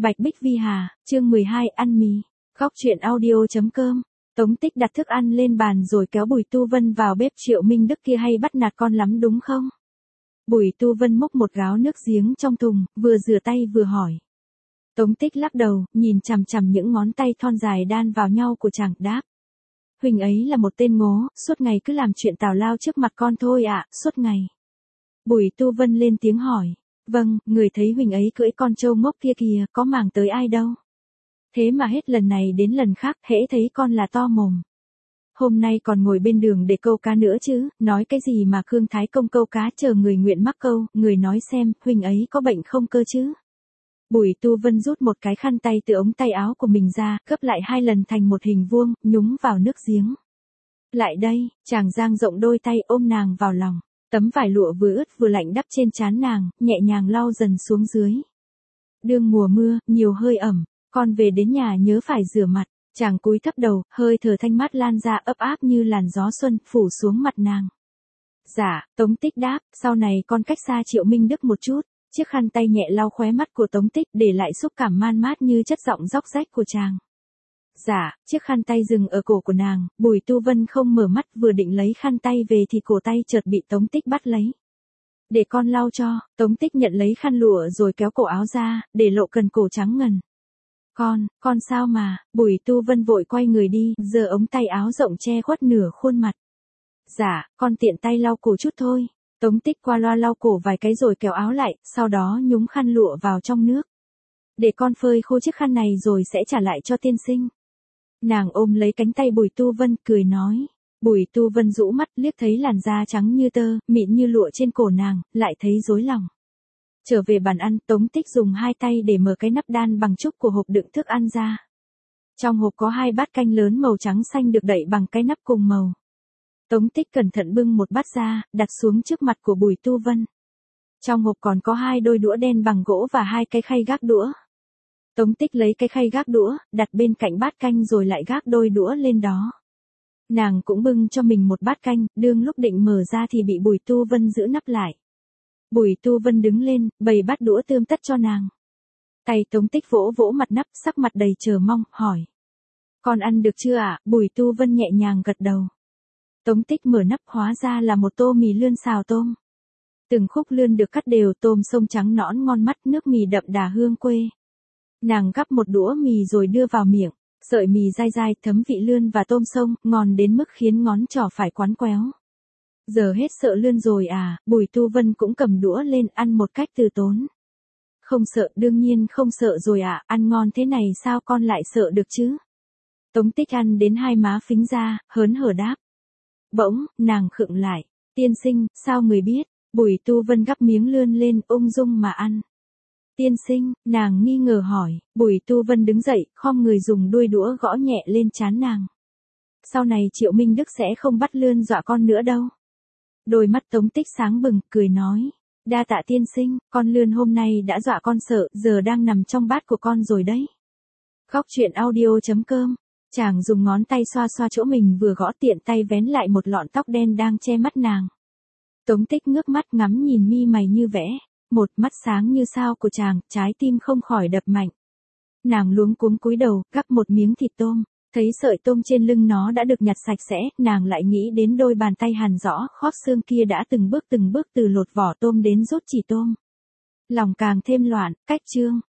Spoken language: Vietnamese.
Bạch Bích Vi Hà, chương 12 ăn mì. Góc truyện audio.com. Tống Tích đặt thức ăn lên bàn rồi kéo Bùi Tu Vân vào bếp. Triệu Minh Đức kia hay bắt nạt con lắm đúng không? Bùi Tu Vân múc một gáo nước giếng trong thùng, vừa rửa tay vừa hỏi. Tống Tích lắc đầu, nhìn chằm chằm những ngón tay thon dài đan vào nhau của chàng, đáp. Huỳnh ấy là một tên ngố, suốt ngày cứ làm chuyện tào lao trước mặt con thôi ạ, suốt ngày. Bùi Tu Vân lên tiếng hỏi. Vâng, người thấy Huỳnh ấy cưỡi con trâu ngốc kia kìa, có màng tới ai đâu. Thế mà hết lần này đến lần khác, hễ thấy con là to mồm. Hôm nay còn ngồi bên đường để câu cá nữa chứ, nói cái gì mà Khương Thái Công câu cá chờ người nguyện mắc câu, người nói xem, Huỳnh ấy có bệnh không cơ chứ. Bùi Tu Vân rút một cái khăn tay từ ống tay áo của mình ra, gấp lại 2 lần thành một hình vuông, nhúng vào nước giếng. Lại đây, chàng dang rộng đôi tay ôm nàng vào lòng. Tấm vải lụa vừa ướt vừa lạnh đắp trên trán nàng, nhẹ nhàng lau dần xuống dưới. Đương mùa mưa, nhiều hơi ẩm, con về đến nhà nhớ phải rửa mặt. Chàng cúi thấp đầu, hơi thở thanh mát lan ra ấp áp như làn gió xuân, phủ xuống mặt nàng. Dạ, Tống Tích đáp, sau này con cách xa Triệu Minh Đức một chút. Chiếc khăn tay nhẹ lau khóe mắt của Tống Tích để lại xúc cảm man mát như chất giọng róc rách của chàng. Dạ, chiếc khăn tay dừng ở cổ của nàng, Bùi Tu Vân không mở mắt, vừa định lấy khăn tay về thì cổ tay chợt bị Tống Tích bắt lấy. Để con lau cho. Tống Tích nhận lấy khăn lụa rồi kéo cổ áo ra, để lộ cần cổ trắng ngần. Con sao mà, Bùi Tu Vân vội quay người đi, giơ ống tay áo rộng che khuất nửa khuôn mặt. Dạ, con tiện tay lau cổ chút thôi. Tống Tích qua loa lau cổ vài cái rồi kéo áo lại, sau đó nhúng khăn lụa vào trong nước. Để con phơi khô chiếc khăn này rồi sẽ trả lại cho tiên sinh. Nàng ôm lấy cánh tay Bùi Tu Vân, cười nói. Bùi Tu Vân rũ mắt, liếc thấy làn da trắng như tơ, mịn như lụa trên cổ nàng, lại thấy rối lòng. Trở về bàn ăn, Tống Tích dùng 2 tay để mở cái nắp đan bằng trúc của hộp đựng thức ăn ra. Trong hộp có 2 bát canh lớn màu trắng xanh được đậy bằng cái nắp cùng màu. Tống Tích cẩn thận bưng một bát ra, đặt xuống trước mặt của Bùi Tu Vân. Trong hộp còn có 2 đôi đũa đen bằng gỗ và 2 cái khay gác đũa. Tống Tích lấy cái khay gác đũa, đặt bên cạnh bát canh rồi lại gác đôi đũa lên đó. Nàng cũng bưng cho mình một bát canh, đương lúc định mở ra thì bị Bùi Tu Vân giữ nắp lại. Bùi Tu Vân đứng lên, bày bát đũa tươm tất cho nàng. Tay Tống Tích vỗ vỗ mặt nắp, sắc mặt đầy chờ mong, hỏi. Con ăn được chưa ạ? Bùi Tu Vân nhẹ nhàng gật đầu. Tống Tích mở nắp, hóa ra là một tô mì lươn xào tôm. Từng khúc lươn được cắt đều, tôm sông trắng nõn ngon mắt, nước mì đậm đà hương quê. Nàng gắp một đũa mì rồi đưa vào miệng, sợi mì dai dai thấm vị lươn và tôm sông, ngon đến mức khiến ngón trỏ phải quắn quéo. Giờ hết sợ lươn rồi à? Bùi Tu Vân cũng cầm đũa lên ăn một cách từ tốn. Không sợ, đương nhiên không sợ rồi ạ, ăn ngon thế này sao con lại sợ được chứ? Tống Tích ăn đến 2 má phính ra, hớn hở đáp. Bỗng, nàng khựng lại. Tiên sinh, sao người biết? Bùi Tu Vân gắp miếng lươn lên, ung dung mà ăn. Tiên sinh, nàng nghi ngờ hỏi. Bùi Tu Vân đứng dậy, khom người dùng đuôi đũa gõ nhẹ lên trán nàng. Sau này Triệu Minh Đức sẽ không bắt lươn dọa con nữa đâu. Đôi mắt Tống Tích sáng bừng, cười nói. Đa tạ tiên sinh, con lươn hôm nay đã dọa con sợ, giờ đang nằm trong bát của con rồi đấy. Góc truyện audio.com. Chàng dùng ngón tay xoa xoa chỗ mình vừa gõ, tiện tay vén lại một lọn tóc đen đang che mắt nàng. Tống Tích ngước mắt ngắm nhìn mi mày như vẽ, một mắt sáng như sao của chàng, trái tim không khỏi đập mạnh. Nàng luống cuống cúi đầu, gắp một miếng thịt tôm, thấy sợi tôm trên lưng nó đã được nhặt sạch sẽ, nàng lại nghĩ đến đôi bàn tay hàn rõ khóp xương kia đã từng bước từ lột vỏ tôm đến rút chỉ tôm. Lòng càng thêm loạn, cách chương.